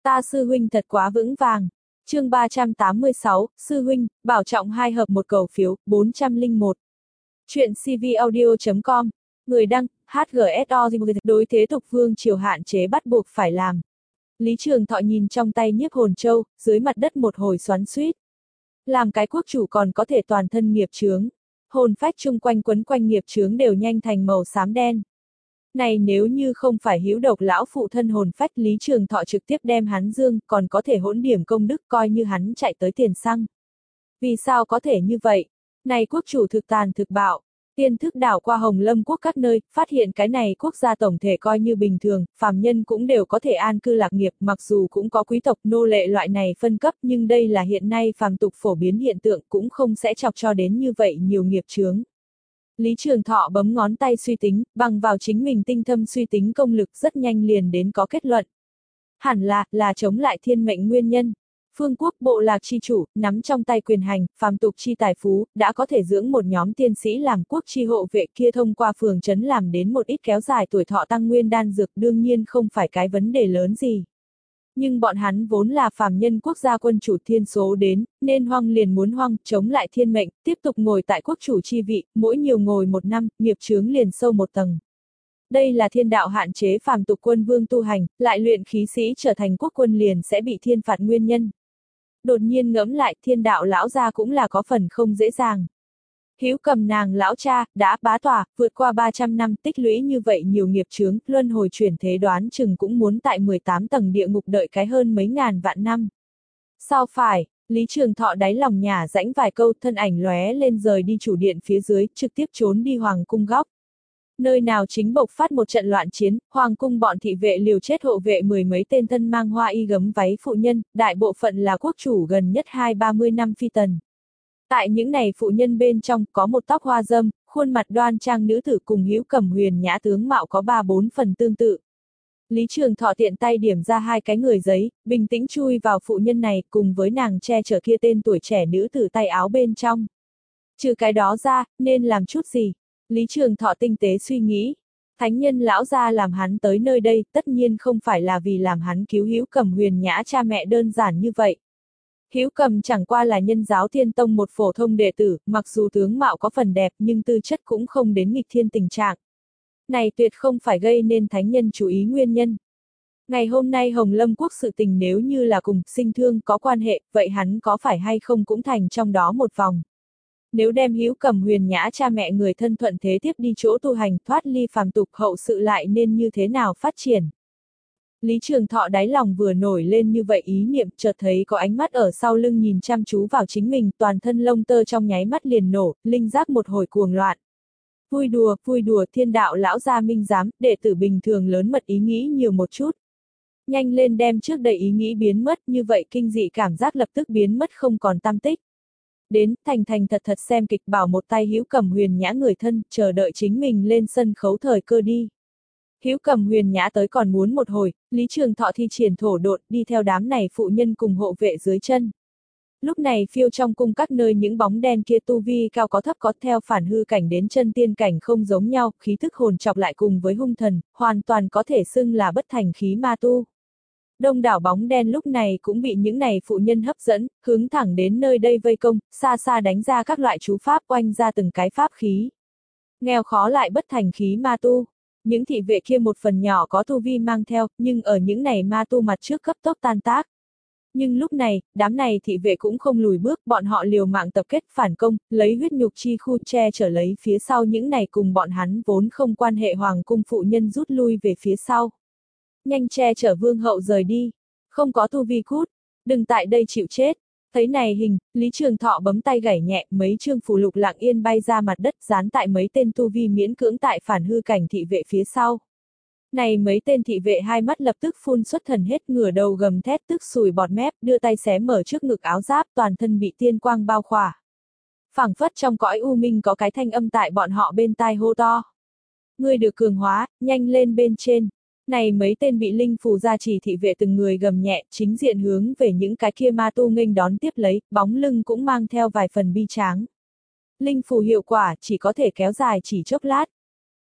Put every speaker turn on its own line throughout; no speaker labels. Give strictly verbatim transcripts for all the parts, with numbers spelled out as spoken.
Ta sư huynh thật quá vững vàng. Chương ba trăm tám mươi sáu, sư huynh, bảo trọng hai hợp một cầu phiếu, bốn trăm lẻ một. Chuyện cvaudio chấm com. Người đăng, hát giê ét o đối thế tục vương triều hạn chế bắt buộc phải làm. Lý Trường Thọ nhìn trong tay nhiếp hồn châu, dưới mặt đất một hồi xoắn xuýt. Làm cái quốc chủ còn có thể toàn thân nghiệp chướng. Hồn phách chung quanh quấn quanh nghiệp chướng đều nhanh thành màu xám đen. Này nếu như không phải hữu độc lão phụ thân hồn phách, Lý Trường Thọ trực tiếp đem hắn dương, còn có thể hỗn điểm công đức coi như hắn chạy tới tiền xăng. Vì sao có thể như vậy? Này quốc chủ thực tàn thực bạo. Tiên thức đảo qua Hồng Lâm quốc các nơi, phát hiện cái này quốc gia tổng thể coi như bình thường, phàm nhân cũng đều có thể an cư lạc nghiệp, mặc dù cũng có quý tộc nô lệ loại này phân cấp, nhưng đây là hiện nay phàm tục phổ biến hiện tượng, cũng không sẽ chọc cho đến như vậy nhiều nghiệp chướng. Lý Trường Thọ bấm ngón tay suy tính, bằng vào chính mình tinh thâm suy tính công lực rất nhanh liền đến có kết luận. Hẳn là, là chống lại thiên mệnh nguyên nhân. Phương quốc bộ lạc chi chủ, nắm trong tay quyền hành, phàm tục chi tài phú, đã có thể dưỡng một nhóm tiên sĩ làm quốc chi hộ vệ kia thông qua phường trấn làm đến một ít kéo dài tuổi thọ tăng nguyên đan dược đương nhiên không phải cái vấn đề lớn gì. Nhưng bọn hắn vốn là phàm nhân quốc gia quân chủ thiên số đến, nên hoang liền muốn hoang, chống lại thiên mệnh, tiếp tục ngồi tại quốc chủ chi vị, mỗi nhiều ngồi một năm, nghiệp chướng liền sâu một tầng. Đây là thiên đạo hạn chế phàm tục quân vương tu hành, lại luyện khí sĩ trở thành quốc quân liền sẽ bị thiên phạt nguyên nhân. Đột nhiên ngẫm lại, thiên đạo lão gia cũng là có phần không dễ dàng. Hữu Cầm nàng lão cha, đã bá tỏa, vượt qua ba trăm năm tích lũy như vậy nhiều nghiệp chướng, luân hồi chuyển thế đoán chừng cũng muốn tại mười tám tầng địa ngục đợi cái hơn mấy ngàn vạn năm. Sao phải, Lý Trường Thọ đáy lòng nhả rãnh vài câu, thân ảnh lóe lên rời đi chủ điện phía dưới, trực tiếp trốn đi hoàng cung góc. Nơi nào chính bộc phát một trận loạn chiến, hoàng cung bọn thị vệ liều chết hộ vệ mười mấy tên thân mang hoa y gấm váy phụ nhân, đại bộ phận là quốc chủ gần nhất hai ba mươi năm phi tần. Tại những này phụ nhân bên trong có một tóc hoa dâm, khuôn mặt đoan trang nữ tử cùng Hữu Cầm huyền nhã tướng mạo có ba bốn phần tương tự. Lý Trường Thọ tiện tay điểm ra hai cái người giấy, bình tĩnh chui vào phụ nhân này cùng với nàng che chở kia tên tuổi trẻ nữ tử tay áo bên trong. Trừ cái đó ra, nên làm chút gì? Lý Trường Thọ tinh tế suy nghĩ. Thánh nhân lão gia làm hắn tới nơi đây tất nhiên không phải là vì làm hắn cứu Hữu Cầm huyền nhã cha mẹ đơn giản như vậy. Hữu Cầm chẳng qua là nhân giáo thiên tông một phổ thông đệ tử, mặc dù tướng mạo có phần đẹp nhưng tư chất cũng không đến nghịch thiên tình trạng. Này tuyệt không phải gây nên thánh nhân chú ý nguyên nhân. Ngày hôm nay Hồng Lâm quốc sự tình nếu như là cùng sinh thương có quan hệ, vậy hắn có phải hay không cũng thành trong đó một vòng. Nếu đem Hữu Cầm huyền nhã cha mẹ người thân thuận thế tiếp đi chỗ tu hành thoát ly phàm tục hậu sự lại nên như thế nào phát triển. Lý Trường Thọ đáy lòng vừa nổi lên như vậy ý niệm, chợt thấy có ánh mắt ở sau lưng nhìn chăm chú vào chính mình, toàn thân lông tơ trong nháy mắt liền nổ, linh giác một hồi cuồng loạn. Vui đùa, vui đùa, thiên đạo lão gia minh giám, đệ tử bình thường lớn mật ý nghĩ nhiều một chút. Nhanh lên đem trước đầy ý nghĩ biến mất, như vậy kinh dị cảm giác lập tức biến mất không còn tăm tích. Đến, thành thành thật thật xem kịch bảo một tay Hữu Cầm huyền nhã người thân, chờ đợi chính mình lên sân khấu thời cơ đi. Hữu Cầm huyền nhã tới còn muốn một hồi, Lý Trường Thọ thi triển thổ độn đi theo đám này phụ nhân cùng hộ vệ dưới chân. Lúc này phiêu trong cung các nơi những bóng đen kia tu vi cao có thấp có theo phản hư cảnh đến chân tiên cảnh không giống nhau, khí thức hồn chọc lại cùng với hung thần, hoàn toàn có thể xưng là bất thành khí ma tu. Đông đảo bóng đen lúc này cũng bị những này phụ nhân hấp dẫn, hướng thẳng đến nơi đây vây công, xa xa đánh ra các loại chú pháp oanh ra từng cái pháp khí. Nghèo khó lại bất thành khí ma tu. Những thị vệ kia một phần nhỏ có tu vi mang theo, nhưng ở những này ma tu mặt trước cấp tốc tan tác. Nhưng lúc này, đám này thị vệ cũng không lùi bước, bọn họ liều mạng tập kết phản công, lấy huyết nhục chi khu che chở lấy phía sau những này cùng bọn hắn vốn không quan hệ hoàng cung phụ nhân rút lui về phía sau. Nhanh che chở vương hậu rời đi, không có tu vi cút, đừng tại đây chịu chết. Thấy này hình, Lý Trường Thọ bấm tay gảy nhẹ, mấy chương phù lục lặng yên bay ra mặt đất dán tại mấy tên tu vi miễn cưỡng tại phản hư cảnh thị vệ phía sau. Này mấy tên thị vệ hai mắt lập tức phun xuất thần hết, ngửa đầu gầm thét tức sùi bọt mép, đưa tay xé mở trước ngực áo giáp, toàn thân bị tiên quang bao khỏa. Phảng phất trong cõi u minh có cái thanh âm tại bọn họ bên tai hô to. Ngươi được cường hóa, nhanh lên bên trên. Này mấy tên bị linh phù gia trì thị vệ từng người gầm nhẹ, chính diện hướng về những cái kia ma tu nghênh đón tiếp lấy, bóng lưng cũng mang theo vài phần bi tráng. Linh phù hiệu quả chỉ có thể kéo dài chỉ chốc lát.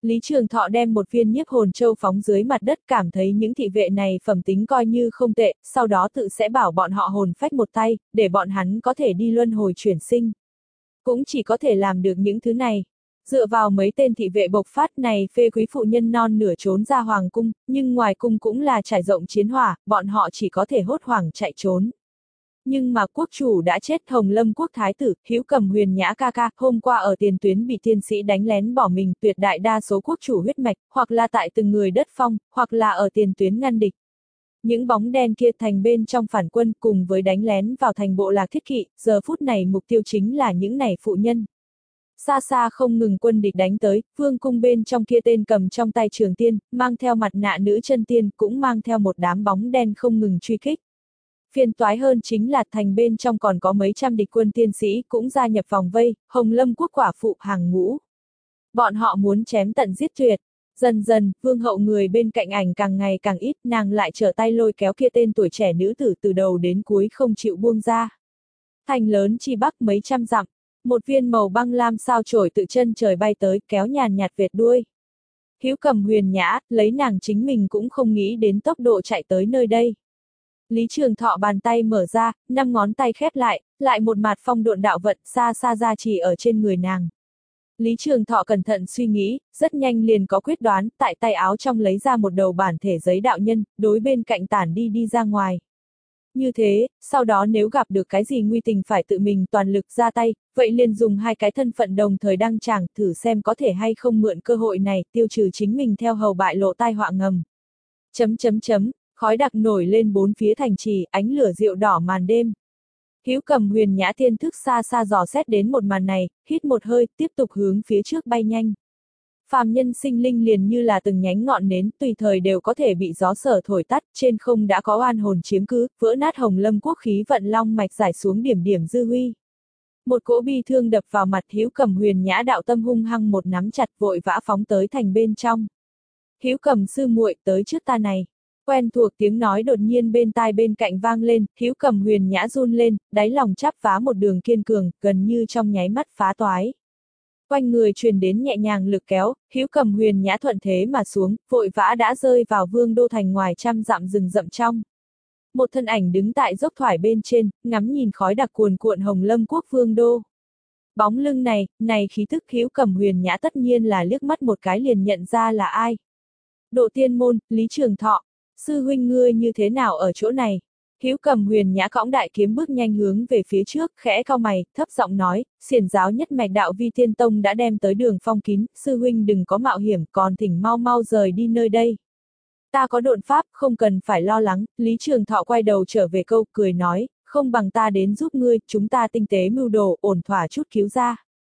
Lý Trường Thọ đem một viên nhiếp hồn châu phóng dưới mặt đất, cảm thấy những thị vệ này phẩm tính coi như không tệ, sau đó tự sẽ bảo bọn họ hồn phách một tay, để bọn hắn có thể đi luân hồi chuyển sinh. Cũng chỉ có thể làm được những thứ này. Dựa vào mấy tên thị vệ bộc phát này, phê quý phụ nhân non nửa trốn ra hoàng cung, nhưng ngoài cung cũng là trải rộng chiến hỏa, bọn họ chỉ có thể hốt hoảng chạy trốn. Nhưng mà quốc chủ đã chết, Hồng Lâm quốc thái tử, Hữu Cầm Huyền Nhã ca ca, hôm qua ở tiền tuyến bị tiên sĩ đánh lén bỏ mình, tuyệt đại đa số quốc chủ huyết mạch, hoặc là tại từng người đất phong, hoặc là ở tiền tuyến ngăn địch. Những bóng đen kia thành bên trong phản quân cùng với đánh lén vào thành bộ lạc thiết kỵ, giờ phút này mục tiêu chính là những này phụ nhân. Xa xa không ngừng quân địch đánh tới, vương cung bên trong kia tên cầm trong tay trường tiên, mang theo mặt nạ nữ chân tiên, cũng mang theo một đám bóng đen không ngừng truy kích. Phiền toái hơn chính là thành bên trong còn có mấy trăm địch quân tiên sĩ cũng gia nhập vòng vây, Hồng Lâm quốc quả phụ hàng ngũ. Bọn họ muốn chém tận giết tuyệt. Dần dần, vương hậu người bên cạnh ảnh càng ngày càng ít, nàng lại trở tay lôi kéo kia tên tuổi trẻ nữ tử từ đầu đến cuối không chịu buông ra. Thành lớn chi bắc mấy trăm dặm, một viên màu băng lam sao chổi tự chân trời bay tới, kéo nhàn nhạt vệt đuôi. Hữu Cầm Huyền Nhã, lấy nàng chính mình cũng không nghĩ đến tốc độ chạy tới nơi đây. Lý Trường Thọ bàn tay mở ra, năm ngón tay khép lại, lại một mạt phong độn đạo vận xa xa ra chỉ ở trên người nàng. Lý Trường Thọ cẩn thận suy nghĩ, rất nhanh liền có quyết đoán, tại tay áo trong lấy ra một đầu bản thể giấy đạo nhân, đối bên cạnh tản đi đi ra ngoài. Như thế, sau đó nếu gặp được cái gì nguy tình phải tự mình toàn lực ra tay, vậy liền dùng hai cái thân phận đồng thời đăng tràng, thử xem có thể hay không mượn cơ hội này, tiêu trừ chính mình theo hầu bại lộ tai họa ngầm. Chấm chấm chấm, khói đặc nổi lên bốn phía thành trì, ánh lửa rượu đỏ màn đêm. Hữu Cầm Huyền Nhã tiên thức xa xa dò xét đến một màn này, hít một hơi, tiếp tục hướng phía trước bay nhanh. Phàm nhân sinh linh liền như là từng nhánh ngọn nến, tùy thời đều có thể bị gió sở thổi tắt, trên không đã có oan hồn chiếm cứ, vỡ nát Hồng Lâm quốc khí vận long mạch giải xuống điểm điểm dư huy. Một cỗ bi thương đập vào mặt, Hữu Cầm Huyền Nhã đạo tâm hung hăng một nắm chặt, vội vã phóng tới thành bên trong. Hữu Cầm sư muội, tới trước ta này. Quen thuộc tiếng nói đột nhiên bên tai bên cạnh vang lên, Hữu Cầm Huyền Nhã run lên, đáy lòng chắp vá một đường kiên cường, gần như trong nháy mắt phá toái. Quanh người truyền đến nhẹ nhàng lực kéo, Hữu Cầm Huyền Nhã thuận thế mà xuống, vội vã đã rơi vào vương đô thành ngoài trăm dặm rừng rậm trong. Một thân ảnh đứng tại dốc thoải bên trên, ngắm nhìn khói đặc cuồn cuộn Hồng Lâm quốc vương đô. Bóng lưng này, này khí thức Hữu Cầm Huyền Nhã tất nhiên là liếc mắt một cái liền nhận ra là ai. Độ tiên môn, Lý Trường Thọ. Sư huynh ngươi như thế nào ở chỗ này? Hữu Cầm Huyền Nhã cõng đại kiếm bước nhanh hướng về phía trước, khẽ cau mày, thấp giọng nói, xiển giáo nhất mạch đạo Vi Thiên Tông đã đem tới đường phong kín, sư huynh đừng có mạo hiểm, còn thỉnh mau mau rời đi nơi đây. Ta có độn pháp, không cần phải lo lắng, Lý Trường Thọ quay đầu trở về câu, cười nói, không bằng ta đến giúp ngươi, chúng ta tinh tế mưu đồ, ổn thỏa chút cứu ra.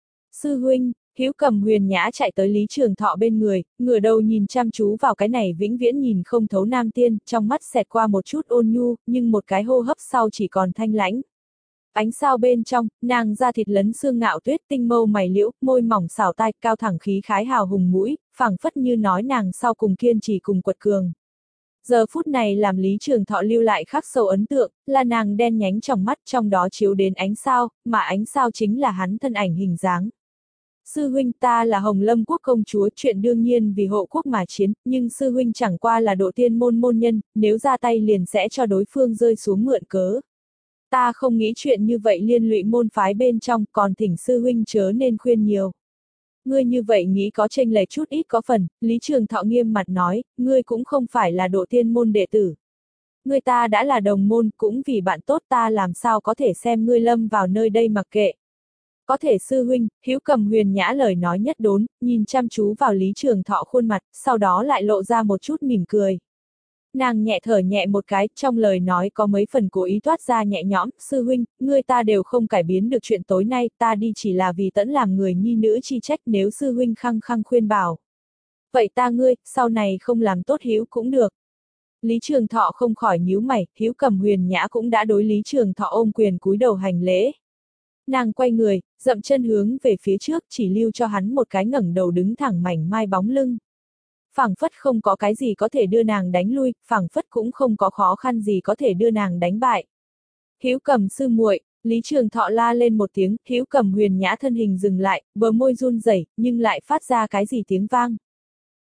Sư huynh. Hữu Cầm Huyền Nhã chạy tới Lý Trường Thọ bên người, ngửa đầu nhìn chăm chú vào cái này vĩnh viễn nhìn không thấu nam tiên, trong mắt xẹt qua một chút ôn nhu, nhưng một cái hô hấp sau chỉ còn thanh lãnh. Ánh sao bên trong, nàng da thịt lấn xương ngạo tuyết, tinh mâu mày liễu, môi mỏng xảo tai, cao thẳng khí khái hào hùng mũi, phảng phất như nói nàng sau cùng kiên trì cùng quật cường. Giờ phút này làm Lý Trường Thọ lưu lại khắc sâu ấn tượng, là nàng đen nhánh trong mắt, trong đó chiếu đến ánh sao, mà ánh sao chính là hắn thân ảnh hình dáng. Sư huynh, ta là Hồng Lâm quốc công chúa, chuyện đương nhiên vì hộ quốc mà chiến, nhưng sư huynh chẳng qua là độ tiên môn môn nhân, nếu ra tay liền sẽ cho đối phương rơi xuống mượn cớ. Ta không nghĩ chuyện như vậy liên lụy môn phái bên trong, còn thỉnh sư huynh chớ nên khuyên nhiều. Ngươi như vậy nghĩ có chênh lệch chút ít có phần, Lý Trường Thọ nghiêm mặt nói, ngươi cũng không phải là độ tiên môn đệ tử. Ngươi ta đã là đồng môn, cũng vì bạn tốt ta làm sao có thể xem ngươi lâm vào nơi đây mặc kệ. Có thể sư huynh, Hữu Cầm Huyền Nhã lời nói nhất đốn, nhìn chăm chú vào Lý Trường Thọ khuôn mặt, sau đó lại lộ ra một chút mỉm cười. Nàng nhẹ thở nhẹ một cái, trong lời nói có mấy phần cố ý toát ra nhẹ nhõm, sư huynh, ngươi ta đều không cải biến được chuyện tối nay, ta đi chỉ là vì tẫn làm người nhi nữ chi trách nếu sư huynh khăng khăng khuyên bảo. Vậy ta ngươi, sau này không làm tốt Hữu cũng được. Lý Trường Thọ không khỏi nhíu mày, Hữu Cầm Huyền Nhã cũng đã đối Lý Trường Thọ ôm quyền cúi đầu hành lễ. Nàng quay người, dậm chân hướng về phía trước, chỉ lưu cho hắn một cái ngẩng đầu đứng thẳng mảnh mai bóng lưng. Phảng phất không có cái gì có thể đưa nàng đánh lui, phảng phất cũng không có khó khăn gì có thể đưa nàng đánh bại. Hữu Cầm sư muội, Lý Trường Thọ la lên một tiếng, Hữu Cầm Huyền Nhã thân hình dừng lại, bờ môi run rẩy, nhưng lại phát ra cái gì tiếng vang.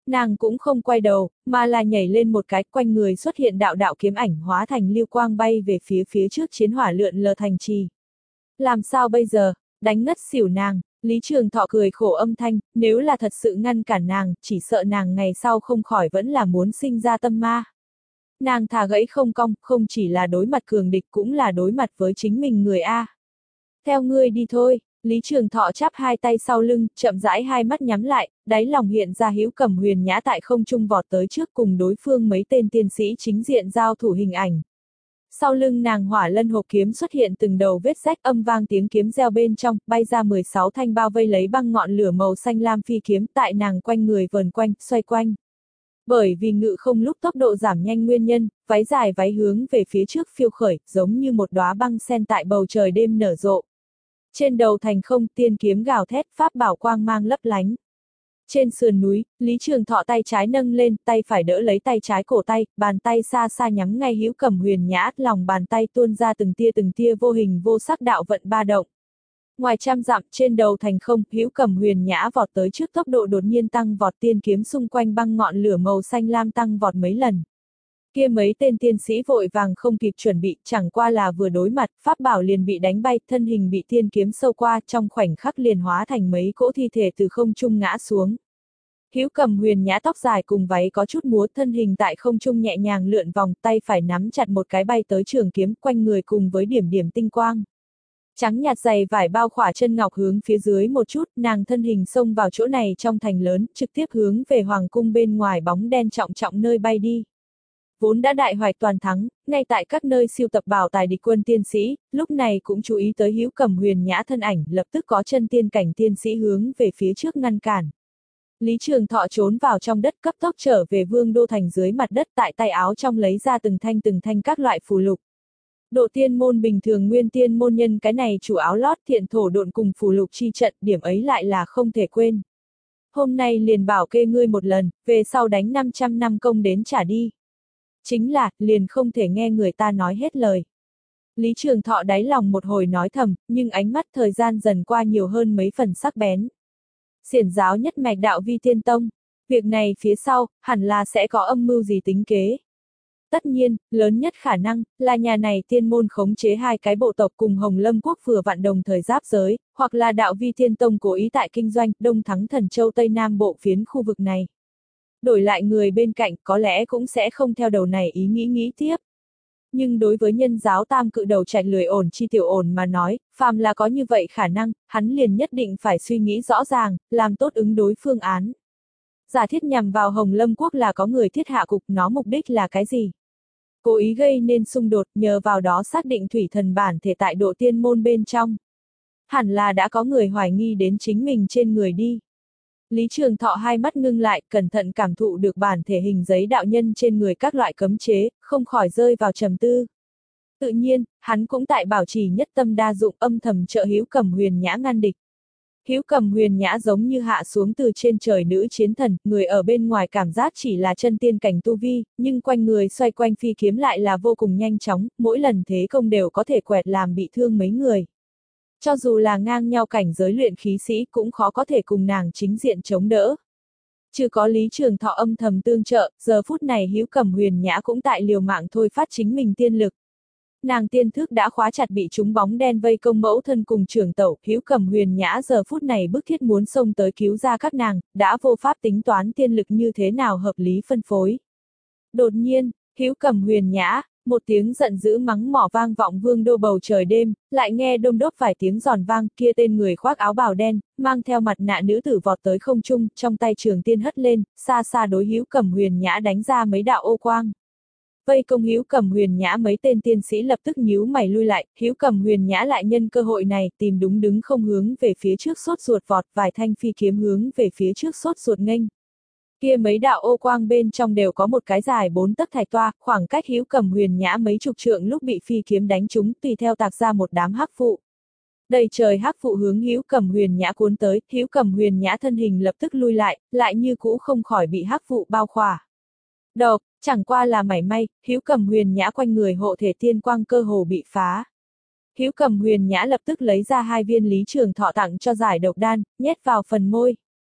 Nàng cũng không quay đầu, mà là nhảy lên một cái, quanh người xuất hiện đạo đạo kiếm ảnh hóa thành lưu quang bay về phía phía trước chiến hỏa lượn lờ thành trì. Làm sao bây giờ, đánh ngất xỉu nàng, Lý Trường Thọ cười khổ âm thanh, nếu là thật sự ngăn cản nàng, chỉ sợ nàng ngày sau không khỏi vẫn là muốn sinh ra tâm ma. Nàng thà gãy không cong, không chỉ là đối mặt cường địch cũng là đối mặt với chính mình người A. Theo ngươi đi thôi. Lý Trường Thọ chắp hai tay sau lưng, chậm rãi hai mắt nhắm lại, đáy lòng hiện ra Hữu Cẩm Huyền Nhã tại không trung vọt tới trước cùng đối phương mấy tên tiên sĩ chính diện giao thủ hình ảnh. Sau lưng nàng hỏa lân hộp kiếm xuất hiện từng đầu vết rách, âm vang tiếng kiếm reo bên trong, bay ra mười sáu thanh bao vây lấy băng ngọn lửa màu xanh lam phi kiếm tại nàng quanh người vờn quanh, xoay quanh. Bởi vì ngự không lúc tốc độ giảm nhanh nguyên nhân, váy dài váy hướng về phía trước phiêu khởi, giống như một đóa băng sen tại bầu trời đêm nở rộ. Trên đầu thành không, tiên kiếm gào thét, pháp bảo quang mang lấp lánh. Trên sườn núi, Lý Trường Thọ tay trái nâng lên, tay phải đỡ lấy tay trái cổ tay, bàn tay xa xa nhắm ngay Hữu Cẩm Huyền Nhã, lòng bàn tay tuôn ra từng tia từng tia vô hình vô sắc đạo vận ba động. Ngoài trăm dặm, trên đầu thành không, Hữu Cẩm Huyền Nhã vọt tới trước, tốc độ đột nhiên tăng vọt, tiên kiếm xung quanh băng ngọn lửa màu xanh lam tăng vọt mấy lần. Kia mấy tên tiên sĩ vội vàng không kịp chuẩn bị, chẳng qua là vừa đối mặt, pháp bảo liền bị đánh bay, thân hình bị tiên kiếm sâu qua, trong khoảnh khắc liền hóa thành mấy cỗ thi thể từ không trung ngã xuống. Hữu Cẩm Huyền Nhã tóc dài cùng váy có chút múa, thân hình tại không trung nhẹ nhàng lượn vòng, tay phải nắm chặt một cái bay tới trường kiếm, quanh người cùng với điểm điểm tinh quang. Trắng nhạt dày vải bao khỏa chân ngọc hướng phía dưới một chút, nàng thân hình xông vào chỗ này trong thành lớn, trực tiếp hướng về hoàng cung bên ngoài bóng đen trọng trọng nơi bay đi. Vốn đã đại hoạch toàn thắng, ngay tại các nơi siêu tập bảo tài địch quân tiên sĩ, lúc này cũng chú ý tới Hữu Cẩm Huyền Nhã thân ảnh, lập tức có chân tiên cảnh tiên sĩ hướng về phía trước ngăn cản. Lý Trường Thọ trốn vào trong đất, cấp tốc trở về Vương Đô thành dưới mặt đất, tại tay áo trong lấy ra từng thanh từng thanh các loại phù lục. Độ tiên môn bình thường nguyên tiên môn nhân cái này chủ áo lót thiện thổ độn cùng phù lục chi trận, điểm ấy lại là không thể quên. Hôm nay liền bảo kê ngươi một lần, về sau đánh năm trăm năm công đến trả đi. Chính là, liền không thể nghe người ta nói hết lời. Lý Trường Thọ đáy lòng một hồi nói thầm, nhưng ánh mắt thời gian dần qua nhiều hơn mấy phần sắc bén. Xiển giáo nhất mạch đạo vi tiên tông, việc này phía sau, hẳn là sẽ có âm mưu gì tính kế. Tất nhiên, lớn nhất khả năng, là nhà này tiên môn khống chế hai cái bộ tộc cùng Hồng Lâm quốc vừa vặn đồng thời giáp giới, hoặc là đạo vi tiên tông cố ý tại kinh doanh, Đông Thắng Thần Châu Tây Nam bộ phiến khu vực này. Đổi lại người bên cạnh có lẽ cũng sẽ không theo đầu này ý nghĩ nghĩ tiếp. Nhưng đối với nhân giáo tam cự đầu Trạch lười ổn chi tiểu ổn mà nói, phàm là có như vậy khả năng, hắn liền nhất định phải suy nghĩ rõ ràng, làm tốt ứng đối phương án. Giả thiết nhằm vào Hồng Lâm quốc là có người thiết hạ cục, nó mục đích là cái gì? Cố ý gây nên xung đột, nhờ vào đó xác định thủy thần bản thể tại độ tiên môn bên trong. Hẳn là đã có người hoài nghi đến chính mình trên người đi. Lý Trường Thọ hai mắt ngưng lại, cẩn thận cảm thụ được bản thể hình giấy đạo nhân trên người các loại cấm chế, không khỏi rơi vào trầm tư. Tự nhiên, hắn cũng tại bảo trì nhất tâm đa dụng, âm thầm trợ Hữu Cẩm Huyền Nhã ngăn địch. Hữu Cẩm Huyền Nhã giống như hạ xuống từ trên trời nữ chiến thần, người ở bên ngoài cảm giác chỉ là chân tiên cảnh tu vi, nhưng quanh người xoay quanh phi kiếm lại là vô cùng nhanh chóng, mỗi lần thế công đều có thể quẹt làm bị thương mấy người. Cho dù là ngang nhau cảnh giới luyện khí sĩ cũng khó có thể cùng nàng chính diện chống đỡ. Trừ có Lý Trường Thọ âm thầm tương trợ, giờ phút này Hữu Cẩm Huyền Nhã cũng tại liều mạng thôi phát chính mình tiên lực. Nàng tiên thức đã khóa chặt bị chúng bóng đen vây công mẫu thân cùng trưởng tẩu, Hữu Cẩm Huyền Nhã giờ phút này bức thiết muốn xông tới cứu ra các nàng, đã vô pháp tính toán tiên lực như thế nào hợp lý phân phối. Đột nhiên, Hữu Cẩm Huyền Nhã, một tiếng giận dữ mắng mỏ vang vọng Vương Đô bầu trời đêm, lại nghe đôm đốp vài tiếng giòn vang, kia tên người khoác áo bào đen, mang theo mặt nạ nữ tử vọt tới không trung, trong tay trường tiên hất lên, xa xa đối Hữu Cẩm Huyền Nhã đánh ra mấy đạo ô quang. Vây công Hữu Cẩm Huyền Nhã mấy tên tiên sĩ lập tức nhíu mày lui lại, Hữu Cẩm Huyền Nhã lại nhân cơ hội này tìm đúng đứng không hướng về phía trước sốt ruột vọt, vài thanh phi kiếm hướng về phía trước sốt ruột nghênh. Kia mấy đạo ô quang bên trong đều có một cái dài bốn tấc thạch toa, khoảng cách Hữu Cẩm Huyền Nhã mấy chục trượng lúc bị phi kiếm đánh trúng, tùy theo tạc ra một đám hắc vụ. Đầy trời hắc vụ hướng Hữu Cẩm Huyền Nhã cuốn tới, Hữu Cẩm Huyền Nhã thân hình lập tức lui lại, lại như cũ không khỏi bị hắc vụ bao khỏa. Độc, chẳng qua là mảy may, Hữu Cẩm Huyền Nhã quanh người hộ thể tiên quang cơ hồ bị phá. Hữu Cẩm Huyền Nhã lập tức lấy ra hai viên Lý Trường Thọ tặng cho giải độc đan, nhét vào phần môi.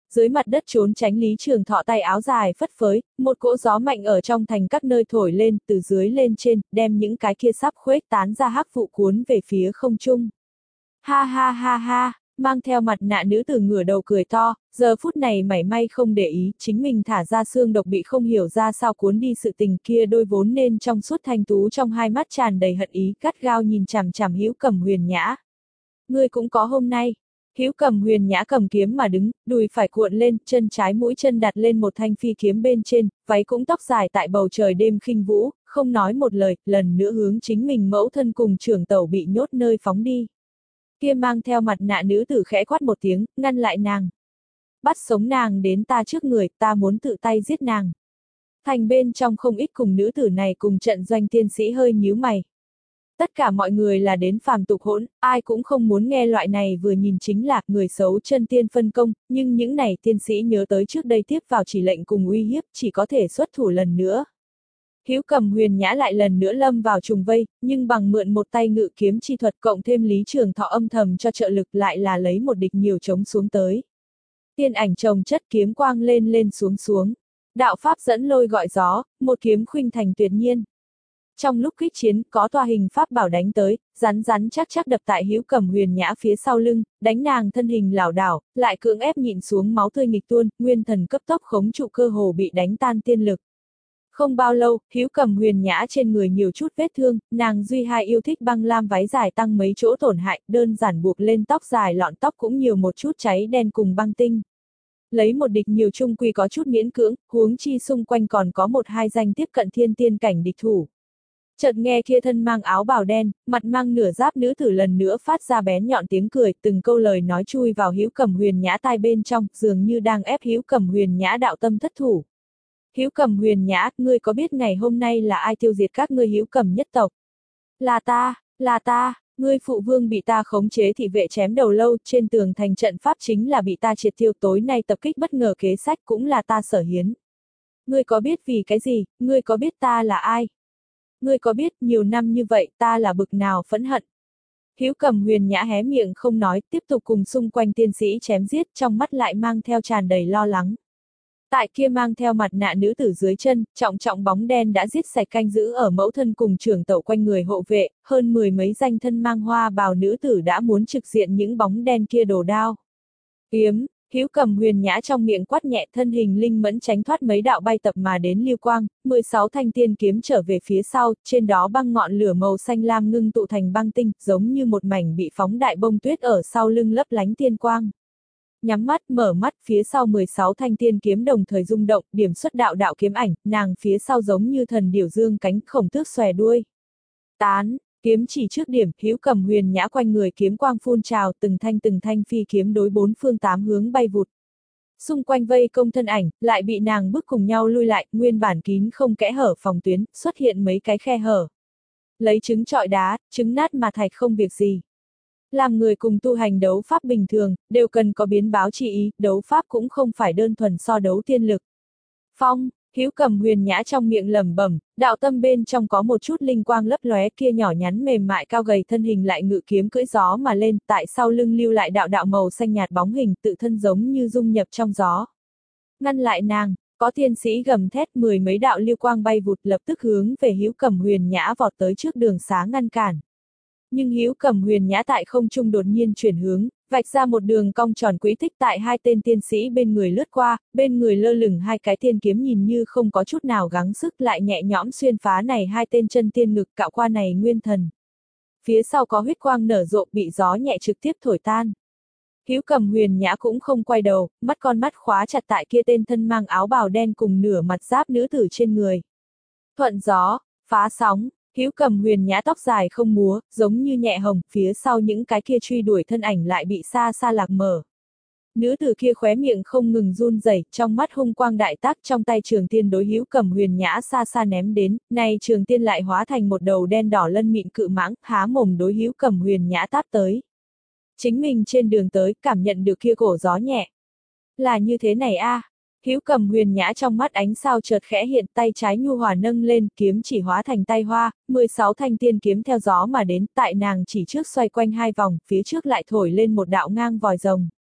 Dưới mặt đất trốn tránh Lý Trường Thọ tay áo dài phất phới, một cỗ gió mạnh ở trong thành các nơi thổi lên, từ dưới lên trên, đem những cái kia sắp khuếch tán ra hắc vụ cuốn về phía không trung. Ha ha ha ha, mang theo mặt nạ nữ tử ngửa đầu cười to, giờ phút này mảy may không để ý, chính mình thả ra xương độc bị không hiểu ra sao cuốn đi sự tình kia, đôi vốn nên trong suốt thanh tú trong hai mắt tràn đầy hận ý, gắt gao nhìn chằm chằm Hữu Cầm Huyền Nhã. Ngươi cũng có hôm nay. Hữu Cầm Huyền Nhã cầm kiếm mà đứng, đùi phải cuộn lên, chân trái mũi chân đặt lên một thanh phi kiếm bên trên, váy cũng tóc dài tại bầu trời đêm khinh vũ, không nói một lời, lần nữa hướng chính mình mẫu thân cùng trưởng tẩu bị nhốt nơi phóng đi. Kia mang theo mặt nạ nữ tử khẽ quát một tiếng, ngăn lại nàng. Bắt sống nàng đến ta trước người, ta muốn tự tay giết nàng. Thành bên trong không ít cùng nữ tử này cùng trận doanh tiên sĩ hơi nhíu mày. Tất cả mọi người là đến phàm tục hỗn, ai cũng không muốn nghe loại này vừa nhìn chính là người xấu chân tiên phân công, nhưng những này tiên sĩ nhớ tới trước đây tiếp vào chỉ lệnh cùng uy hiếp, chỉ có thể xuất thủ lần nữa. Hữu Cầm Huyền Nhã lại lần nữa lâm vào trùng vây, nhưng bằng mượn một tay ngự kiếm chi thuật cộng thêm Lý Trường Thọ âm thầm cho trợ lực lại là lấy một địch nhiều chống xuống tới. Tiên ảnh chồng chất kiếm quang lên lên xuống xuống. Đạo pháp dẫn lôi gọi gió, một kiếm khuynh thành tuyệt nhiên. Trong lúc kích chiến, có tòa hình pháp bảo đánh tới, rắn rắn chắc chắc đập tại Hữu Cầm Huyền Nhã phía sau lưng, đánh nàng thân hình lảo đảo, lại cưỡng ép nhịn xuống máu tươi nghịch tuôn, nguyên thần cấp tốc khống trụ cơ hồ bị đánh tan tiên lực. Không bao lâu, Hữu Cầm Huyền Nhã trên người nhiều chút vết thương, nàng duy hai yêu thích băng lam váy dài tăng mấy chỗ tổn hại, đơn giản buộc lên tóc dài lọn tóc cũng nhiều một chút cháy đen cùng băng tinh. Lấy một địch nhiều chung quy có chút miễn cưỡng, huống chi xung quanh còn có một hai danh tiếp cận thiên tiên cảnh địch thủ. Chợt nghe kia thân mang áo bào đen, mặt mang nửa giáp nữ tử lần nữa phát ra bén nhọn tiếng cười, từng câu lời nói chui vào Hữu Cầm Huyền Nhã tai bên trong, dường như đang ép Hữu Cầm Huyền Nhã đạo tâm thất thủ. Hữu Cầm Huyền Nhã, ngươi có biết ngày hôm nay là ai tiêu diệt các ngươi Hữu Cầm nhất tộc? Là ta, là ta, ngươi phụ vương bị ta khống chế thị vệ chém đầu lâu, trên tường thành trận pháp chính là bị ta triệt tiêu, tối nay tập kích bất ngờ kế sách cũng là ta sở hiến. Ngươi có biết vì cái gì, ngươi có biết ta là ai? Ngươi có biết nhiều năm như vậy ta là bực nào phẫn hận? Hữu Cầm Huyền Nhã hé miệng không nói, tiếp tục cùng xung quanh tiên sĩ chém giết, trong mắt lại mang theo tràn đầy lo lắng. Tại kia mang theo mặt nạ nữ tử dưới chân, trọng trọng bóng đen đã giết sạch canh giữ ở mẫu thân cùng trưởng tẩu quanh người hộ vệ, hơn mười mấy danh thân mang hoa bào nữ tử đã muốn trực diện những bóng đen kia đổ đao. Yếm, Hữu Cầm Huyền Nhã trong miệng quát nhẹ, thân hình linh mẫn tránh thoát mấy đạo bay tập mà đến lưu quang, mười sáu thanh tiên kiếm trở về phía sau, trên đó băng ngọn lửa màu xanh lam ngưng tụ thành băng tinh, giống như một mảnh bị phóng đại bông tuyết ở sau lưng lấp lánh tiên quang. Nhắm mắt, mở mắt, phía sau mười sáu thanh tiên kiếm đồng thời rung động, điểm xuất đạo đạo kiếm ảnh, nàng phía sau giống như thần điểu dương cánh, khổng tước xòe đuôi. Tán, kiếm chỉ trước điểm, Hữu Cầm Huyền Nhã quanh người kiếm quang phun trào, từng thanh từng thanh phi kiếm đối bốn phương tám hướng bay vụt. Xung quanh vây công thân ảnh, lại bị nàng bức cùng nhau lui lại, nguyên bản kín không kẽ hở phòng tuyến, xuất hiện mấy cái khe hở. Lấy trứng trọi đá, trứng nát mà thạch không việc gì. Làm người cùng tu hành đấu pháp bình thường, đều cần có biến báo chi ý, đấu pháp cũng không phải đơn thuần so đấu tiên lực. Phong, Hữu Cầm Huyền Nhã trong miệng lẩm bẩm, đạo tâm bên trong có một chút linh quang lấp lóe, kia nhỏ nhắn mềm mại cao gầy thân hình lại ngự kiếm cưỡi gió mà lên, tại sau lưng lưu lại đạo đạo màu xanh nhạt bóng hình, tự thân giống như dung nhập trong gió. Ngăn lại nàng, có tiên sĩ gầm thét, mười mấy đạo lưu quang bay vụt lập tức hướng về Hữu Cầm Huyền Nhã vọt tới trước đường xá ngăn cản. Nhưng Hữu Cầm Huyền Nhã tại không trung đột nhiên chuyển hướng, vạch ra một đường cong tròn quỹ tích tại hai tên tiên sĩ bên người lướt qua, bên người lơ lửng hai cái tiên kiếm nhìn như không có chút nào gắng sức lại nhẹ nhõm xuyên phá này hai tên chân tiên ngực cạo qua này nguyên thần. Phía sau có huyết quang nở rộ bị gió nhẹ trực tiếp thổi tan. Hữu Cầm Huyền Nhã cũng không quay đầu, mắt con mắt khóa chặt tại kia tên thân mang áo bào đen cùng nửa mặt giáp nữ tử trên người. Thuận gió, phá sóng. Hữu Cầm Huyền Nhã tóc dài không múa, giống như nhẹ hồng, phía sau những cái kia truy đuổi thân ảnh lại bị xa xa lạc mở. Nữ tử kia khóe miệng không ngừng run rẩy, trong mắt hung quang đại tác, trong tay trường tiên đối Hữu Cầm Huyền Nhã xa xa ném đến, này trường tiên lại hóa thành một đầu đen đỏ lân mịn cự mãng, há mồm đối Hữu Cầm Huyền Nhã táp tới. Chính mình trên đường tới, cảm nhận được kia cổ gió nhẹ. Là như thế này a. À. Hữu Cầm Huyền Nhã trong mắt ánh sao chợt khẽ hiện, tay trái nhu hòa nâng lên, kiếm chỉ hóa thành tay hoa, mười sáu thanh tiên kiếm theo gió mà đến, tại nàng chỉ trước xoay quanh hai vòng, phía trước lại thổi lên một đạo ngang vòi rồng.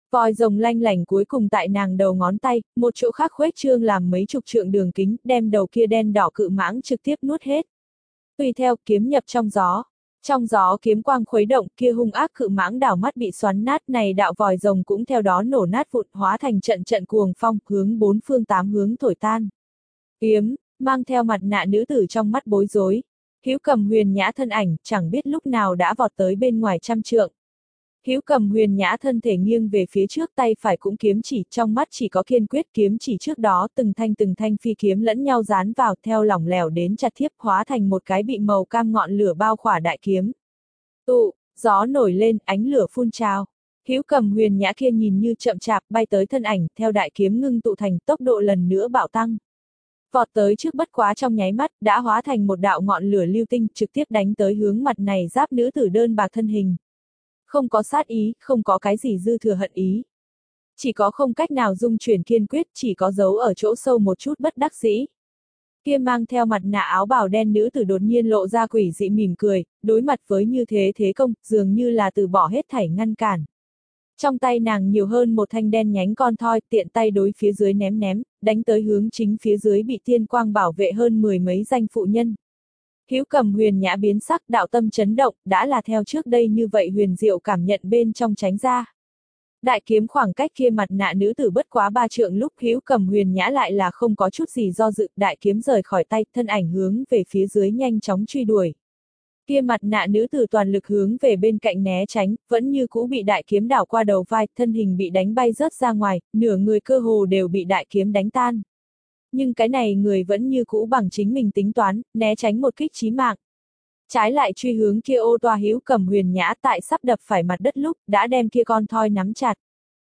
Vòi rồng lanh lảnh cuối cùng tại nàng đầu ngón tay, một chỗ khác khuếch trương làm mấy chục trượng đường kính, đem đầu kia đen đỏ cự mãng trực tiếp nuốt hết. Tùy theo kiếm nhập trong gió. Trong gió kiếm quang khuấy động, kia hung ác cự mãng đảo mắt bị xoắn nát, này đạo vòi rồng cũng theo đó nổ nát vụn, hóa thành trận trận cuồng phong, hướng bốn phương tám hướng thổi tan. Yếm, mang theo mặt nạ nữ tử trong mắt bối rối. Hữu Cầm Huyền Nhã thân ảnh, chẳng biết lúc nào đã vọt tới bên ngoài trăm trượng. Hữu Cầm Huyền Nhã thân thể nghiêng về phía trước, tay phải cũng kiếm chỉ, trong mắt chỉ có kiên quyết. Kiếm chỉ trước đó từng thanh từng thanh phi kiếm lẫn nhau dán vào, theo lỏng lẻo đến chặt thiếp, hóa thành một cái bị màu cam ngọn lửa bao khỏa đại kiếm. Tụ, gió nổi lên, ánh lửa phun trào. Hữu Cầm Huyền Nhã kia nhìn như chậm chạp bay tới thân ảnh, theo đại kiếm ngưng tụ thành, tốc độ lần nữa bạo tăng. Vọt tới trước bất quá trong nháy mắt, đã hóa thành một đạo ngọn lửa lưu tinh, trực tiếp đánh tới hướng mặt này giáp nữ tử đơn bạc thân hình. Không có sát ý, không có cái gì dư thừa hận ý. Chỉ có không cách nào dung chuyển kiên quyết, chỉ có giấu ở chỗ sâu một chút bất đắc dĩ. Kia mang theo mặt nạ áo bào đen nữ tử đột nhiên lộ ra quỷ dị mỉm cười, đối mặt với như thế thế công, dường như là từ bỏ hết thảy ngăn cản. Trong tay nàng nhiều hơn một thanh đen nhánh con thoi, tiện tay đối phía dưới ném ném, đánh tới hướng chính phía dưới bị tiên quang bảo vệ hơn mười mấy danh phụ nhân. Hữu Cầm Huyền Nhã biến sắc, đạo tâm chấn động, đã là theo trước đây như vậy huyền diệu cảm nhận bên trong tránh ra. Đại kiếm khoảng cách kia mặt nạ nữ tử bất quá ba trượng, lúc Hữu Cầm Huyền Nhã lại là không có chút gì do dự, đại kiếm rời khỏi tay, thân ảnh hướng về phía dưới nhanh chóng truy đuổi. Kia mặt nạ nữ tử toàn lực hướng về bên cạnh né tránh, vẫn như cũ bị đại kiếm đảo qua đầu vai, thân hình bị đánh bay rớt ra ngoài, nửa người cơ hồ đều bị đại kiếm đánh tan. Nhưng cái này người vẫn như cũ bằng chính mình tính toán, né tránh một kích chí mạng. Trái lại truy hướng kia ô toa Hữu Cầm Huyền Nhã tại sắp đập phải mặt đất lúc, đã đem kia con thoi nắm chặt.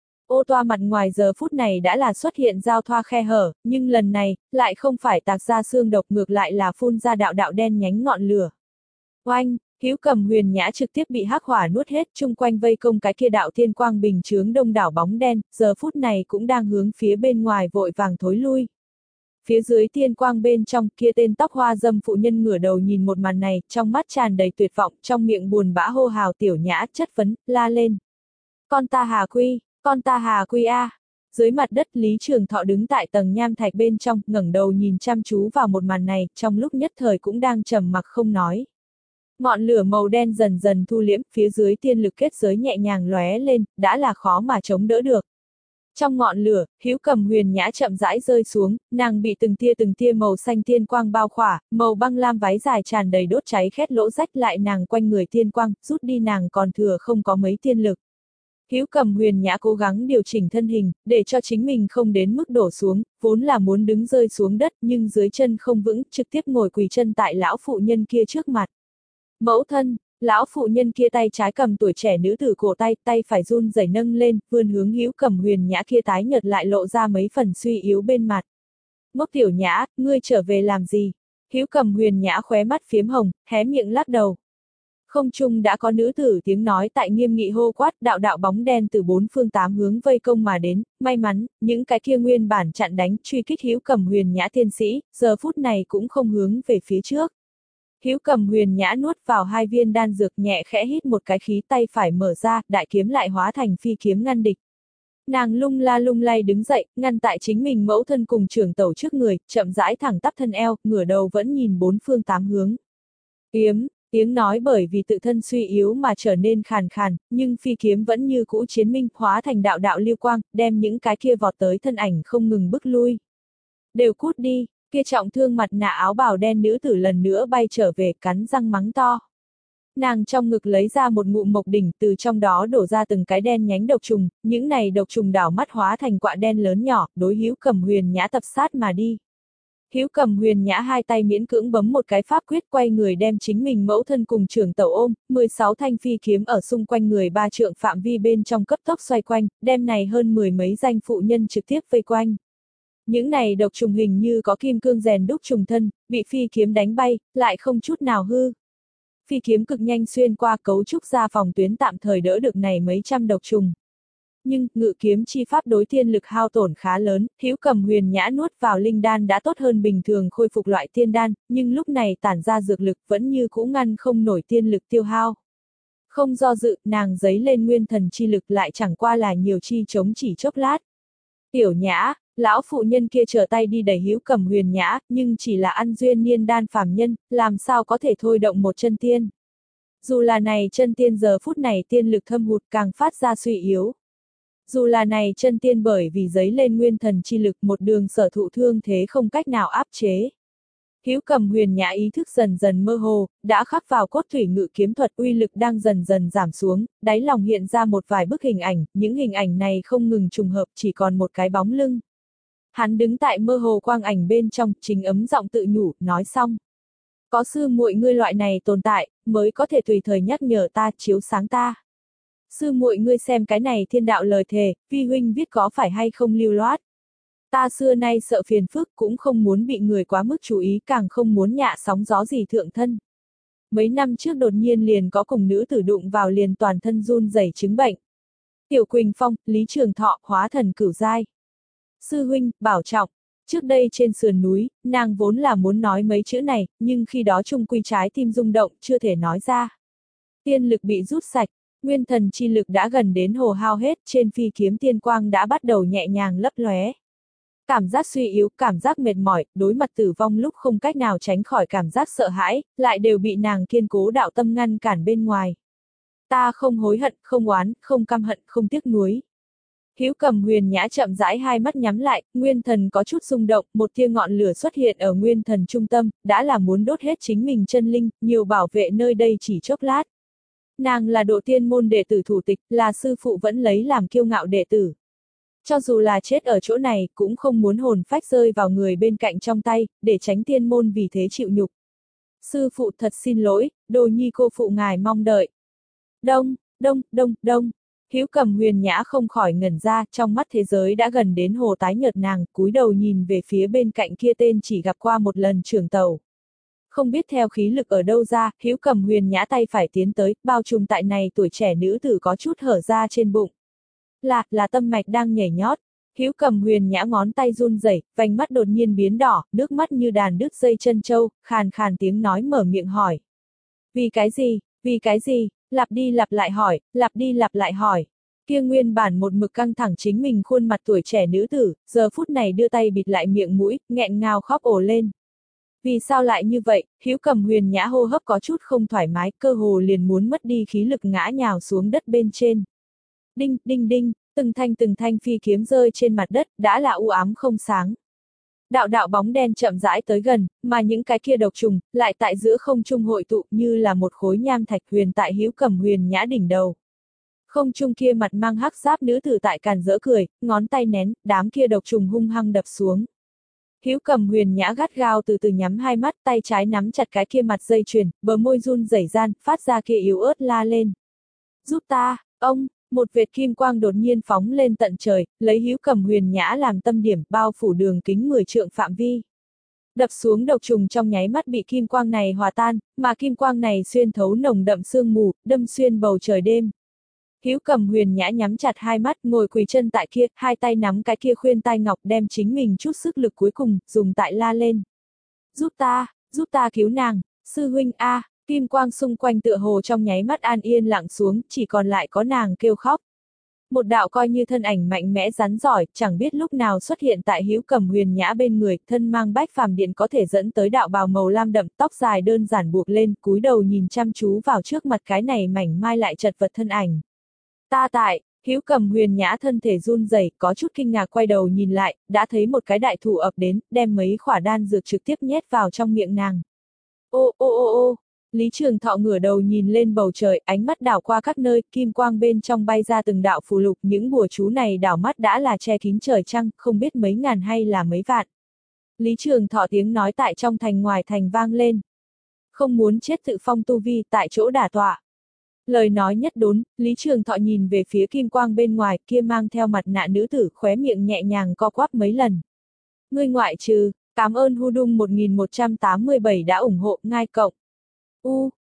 Ô toa mặt ngoài giờ phút này đã là xuất hiện giao thoa khe hở, nhưng lần này, lại không phải tạc ra xương độc, ngược lại là phun ra đạo đạo đen nhánh ngọn lửa. Oanh, Hữu Cầm Huyền Nhã trực tiếp bị hắc hỏa nuốt hết, chung quanh vây công cái kia đạo thiên quang bình chướng đông đảo bóng đen, giờ phút này cũng đang hướng phía bên ngoài vội vàng thối lui. Phía dưới thiên quang bên trong, kia tên tóc hoa dâm phụ nhân ngửa đầu nhìn một màn này, trong mắt tràn đầy tuyệt vọng, trong miệng buồn bã hô hào tiểu nhã, chất vấn, la lên. Con ta Hà Quy, con ta Hà Quy a. Dưới mặt đất Lý Trường Thọ đứng tại tầng nham thạch bên trong, ngẩng đầu nhìn chăm chú vào một màn này, trong lúc nhất thời cũng đang trầm mặc không nói. Ngọn lửa màu đen dần dần thu liễm, phía dưới tiên lực kết giới nhẹ nhàng lóe lên, đã là khó mà chống đỡ được. Trong ngọn lửa, Hữu Cầm Huyền Nhã chậm rãi rơi xuống, nàng bị từng tia từng tia màu xanh tiên quang bao khỏa, màu băng lam váy dài tràn đầy đốt cháy khét lỗ rách lại nàng quanh người tiên quang, rút đi nàng còn thừa không có mấy tiên lực. Hữu Cầm Huyền Nhã cố gắng điều chỉnh thân hình, để cho chính mình không đến mức đổ xuống, vốn là muốn đứng rơi xuống đất nhưng dưới chân không vững, trực tiếp ngồi quỳ chân tại lão phụ nhân kia trước mặt. Mẫu thân, lão phụ nhân kia tay trái cầm tuổi trẻ nữ tử cổ tay, tay phải run rẩy nâng lên, vươn hướng Hữu Cầm Huyền Nhã kia tái nhợt lại lộ ra mấy phần suy yếu bên mặt. Ngốc tiểu nhã, ngươi trở về làm gì? Hữu Cầm Huyền Nhã khóe mắt phiếm hồng, hé miệng lắc đầu. Không trung đã có nữ tử tiếng nói tại nghiêm nghị hô quát, đạo đạo bóng đen từ bốn phương tám hướng vây công mà đến, may mắn, những cái kia nguyên bản chặn đánh, truy kích Hữu Cầm Huyền Nhã tiên sĩ, giờ phút này cũng không hướng về phía trước. Hữu Cầm Huyền Nhã nuốt vào hai viên đan dược, nhẹ khẽ hít một cái khí, tay phải mở ra, đại kiếm lại hóa thành phi kiếm ngăn địch. Nàng lung la lung lay đứng dậy, ngăn tại chính mình mẫu thân cùng trưởng tẩu trước người, chậm rãi thẳng tắp thân eo, ngửa đầu vẫn nhìn bốn phương tám hướng. Yếm, tiếng nói bởi vì tự thân suy yếu mà trở nên khàn khàn, nhưng phi kiếm vẫn như cũ chiến minh, hóa thành đạo đạo lưu quang, đem những cái kia vọt tới thân ảnh không ngừng bức lui. Đều cút đi. Kia trọng thương mặt nạ áo bào đen nữ tử lần nữa bay trở về, cắn răng mắng to. Nàng trong ngực lấy ra một ngụm mộc đỉnh, từ trong đó đổ ra từng cái đen nhánh độc trùng, những này độc trùng đảo mắt hóa thành quạ đen lớn nhỏ, đối Hữu Cầm Huyền Nhã tập sát mà đi. Hữu Cầm Huyền Nhã hai tay miễn cưỡng bấm một cái pháp quyết, quay người đem chính mình mẫu thân cùng trưởng tẩu ôm, mười sáu thanh phi kiếm ở xung quanh người ba trượng phạm vi bên trong cấp tốc xoay quanh, đem này hơn mười mấy danh phụ nhân trực tiếp vây quanh. Những này độc trùng hình như có kim cương rèn đúc trùng thân, bị phi kiếm đánh bay, lại không chút nào hư. Phi kiếm cực nhanh xuyên qua cấu trúc ra phòng tuyến tạm thời đỡ được này mấy trăm độc trùng. Nhưng, ngự kiếm chi pháp đối thiên lực hao tổn khá lớn, Hữu Cầm Huyền Nhã nuốt vào linh đan đã tốt hơn bình thường khôi phục loại tiên đan, nhưng lúc này tản ra dược lực vẫn như cũ ngăn không nổi tiên lực tiêu hao. Không do dự, nàng giấy lên nguyên thần chi lực lại chẳng qua là nhiều chi chống chỉ chốc lát. Tiểu Nhã, lão phụ nhân kia trở tay đi đẩy Hữu Cầm Huyền Nhã, nhưng chỉ là ăn duyên niên đan phàm nhân, làm sao có thể thôi động một chân tiên. Dù là này chân tiên giờ phút này tiên lực thâm hụt càng phát ra suy yếu. Dù là này chân tiên bởi vì giấy lên nguyên thần chi lực một đường sở thụ thương thế không cách nào áp chế. Hữu Cầm Huyền Nhã ý thức dần dần mơ hồ, đã khắc vào cốt thủy ngự kiếm thuật uy lực đang dần dần giảm xuống, đáy lòng hiện ra một vài bức hình ảnh, những hình ảnh này không ngừng trùng hợp chỉ còn một cái bóng lưng. Hắn đứng tại mơ hồ quang ảnh bên trong, chính ấm giọng tự nhủ, nói xong. Có sư muội ngươi loại này tồn tại, mới có thể tùy thời nhắc nhở ta, chiếu sáng ta. Sư muội ngươi xem cái này thiên đạo lời thề, vi huynh viết có phải hay không lưu loát. Ta xưa nay sợ phiền phức cũng không muốn bị người quá mức chú ý càng không muốn nhạ sóng gió gì thượng thân. Mấy năm trước đột nhiên liền có cùng nữ tử đụng vào liền toàn thân run rẩy chứng bệnh. Tiểu Quỳnh Phong, Lý Trường Thọ, hóa thần cửu giai. Sư huynh, bảo trọng. Trước đây trên sườn núi, nàng vốn là muốn nói mấy chữ này, nhưng khi đó chung quy trái tim rung động, chưa thể nói ra. Tiên lực bị rút sạch, nguyên thần chi lực đã gần đến hồ hao hết, trên phi kiếm tiên quang đã bắt đầu nhẹ nhàng lấp lóe. Cảm giác suy yếu, cảm giác mệt mỏi, đối mặt tử vong lúc không cách nào tránh khỏi cảm giác sợ hãi, lại đều bị nàng kiên cố đạo tâm ngăn cản bên ngoài. Ta không hối hận, không oán, không căm hận, không tiếc nuối. Hữu Cầm Huyền Nhã chậm rãi hai mắt nhắm lại, nguyên thần có chút rung động, một tia ngọn lửa xuất hiện ở nguyên thần trung tâm, đã là muốn đốt hết chính mình chân linh, nhiều bảo vệ nơi đây chỉ chốc lát. Nàng là độ tiên môn đệ tử thủ tịch, là sư phụ vẫn lấy làm kiêu ngạo đệ tử. Cho dù là chết ở chỗ này, cũng không muốn hồn phách rơi vào người bên cạnh trong tay, để tránh tiên môn vì thế chịu nhục. Sư phụ thật xin lỗi, đồ nhi cô phụ ngài mong đợi. Đông, đông, đông, đông. Hữu Cầm Huyền Nhã không khỏi ngẩn ra, trong mắt thế giới đã gần đến hồ tái nhợt nàng, cúi đầu nhìn về phía bên cạnh kia tên chỉ gặp qua một lần trưởng tàu. Không biết theo khí lực ở đâu ra, Hữu Cầm Huyền Nhã tay phải tiến tới, bao trùm tại này tuổi trẻ nữ tử có chút hở ra trên bụng. Là, là tâm mạch đang nhảy nhót. Hữu Cầm Huyền Nhã ngón tay run rẩy, vành mắt đột nhiên biến đỏ, nước mắt như đàn đứt dây chân châu, khàn khàn tiếng nói mở miệng hỏi. Vì cái gì, vì cái gì, lặp đi lặp lại hỏi, lặp đi lặp lại hỏi. Kia nguyên bản một mực căng thẳng chính mình khuôn mặt tuổi trẻ nữ tử, giờ phút này đưa tay bịt lại miệng mũi, nghẹn ngào khóc ồ lên. Vì sao lại như vậy, Hữu Cầm Huyền Nhã hô hấp có chút không thoải mái, cơ hồ liền muốn mất đi khí lực ngã nhào xuống đất bên trên. Đinh, đinh đinh, từng thanh từng thanh phi kiếm rơi trên mặt đất, đã là u ám không sáng. Đạo đạo bóng đen chậm rãi tới gần, mà những cái kia độc trùng, lại tại giữa không trung hội tụ như là một khối nham thạch huyền tại Hữu Cầm Huyền Nhã đỉnh đầu. Không trung kia mặt mang hắc giáp nữ tử tại càn rỡ cười, ngón tay nén, đám kia độc trùng hung hăng đập xuống. Hữu Cầm Huyền Nhã gắt gao từ từ nhắm hai mắt, tay trái nắm chặt cái kia mặt dây chuyền, bờ môi run rẩy gian, phát ra kia yếu ớt la lên. Giúp ta, ông! Một vệt kim quang đột nhiên phóng lên tận trời, lấy Hữu Cầm Huyền Nhã làm tâm điểm, bao phủ đường kính mười trượng phạm vi. Đập xuống độc trùng trong nháy mắt bị kim quang này hòa tan, mà kim quang này xuyên thấu nồng đậm sương mù, đâm xuyên bầu trời đêm. Hữu Cầm Huyền Nhã nhắm chặt hai mắt, ngồi quỳ chân tại kia, hai tay nắm cái kia khuyên tai ngọc đem chính mình chút sức lực cuối cùng, dùng tại la lên. Giúp ta, giúp ta cứu nàng, sư huynh a. À. Kim quang xung quanh tựa hồ trong nháy mắt an yên lặng xuống, chỉ còn lại có nàng kêu khóc. Một đạo coi như thân ảnh mạnh mẽ rắn giỏi, chẳng biết lúc nào xuất hiện tại Hữu Cầm Huyền Nhã bên người, thân mang bách phàm điện có thể dẫn tới đạo bào màu lam đậm, tóc dài đơn giản buộc lên, cúi đầu nhìn chăm chú vào trước mặt cái này mảnh mai lại chật vật thân ảnh. Ta tại, Hữu Cầm Huyền Nhã thân thể run rẩy, có chút kinh ngạc quay đầu nhìn lại, đã thấy một cái đại thủ ập đến, đem mấy khỏa đan dược trực tiếp nhét vào trong miệng nàng. Ô ô ô ô. Lý Trường Thọ ngửa đầu nhìn lên bầu trời, ánh mắt đảo qua các nơi, kim quang bên trong bay ra từng đạo phù lục, những bùa chú này đảo mắt đã là che kín trời trăng, không biết mấy ngàn hay là mấy vạn. Lý Trường Thọ tiếng nói tại trong thành ngoài thành vang lên. Không muốn chết tự phong tu vi, tại chỗ đả tọa. Lời nói nhất đốn, Lý Trường Thọ nhìn về phía kim quang bên ngoài, kia mang theo mặt nạ nữ tử, khóe miệng nhẹ nhàng co quắp mấy lần. Ngươi ngoại trừ, cảm ơn Hu Đung một nghìn một trăm tám mươi bảy đã ủng hộ, ngai cộng. U,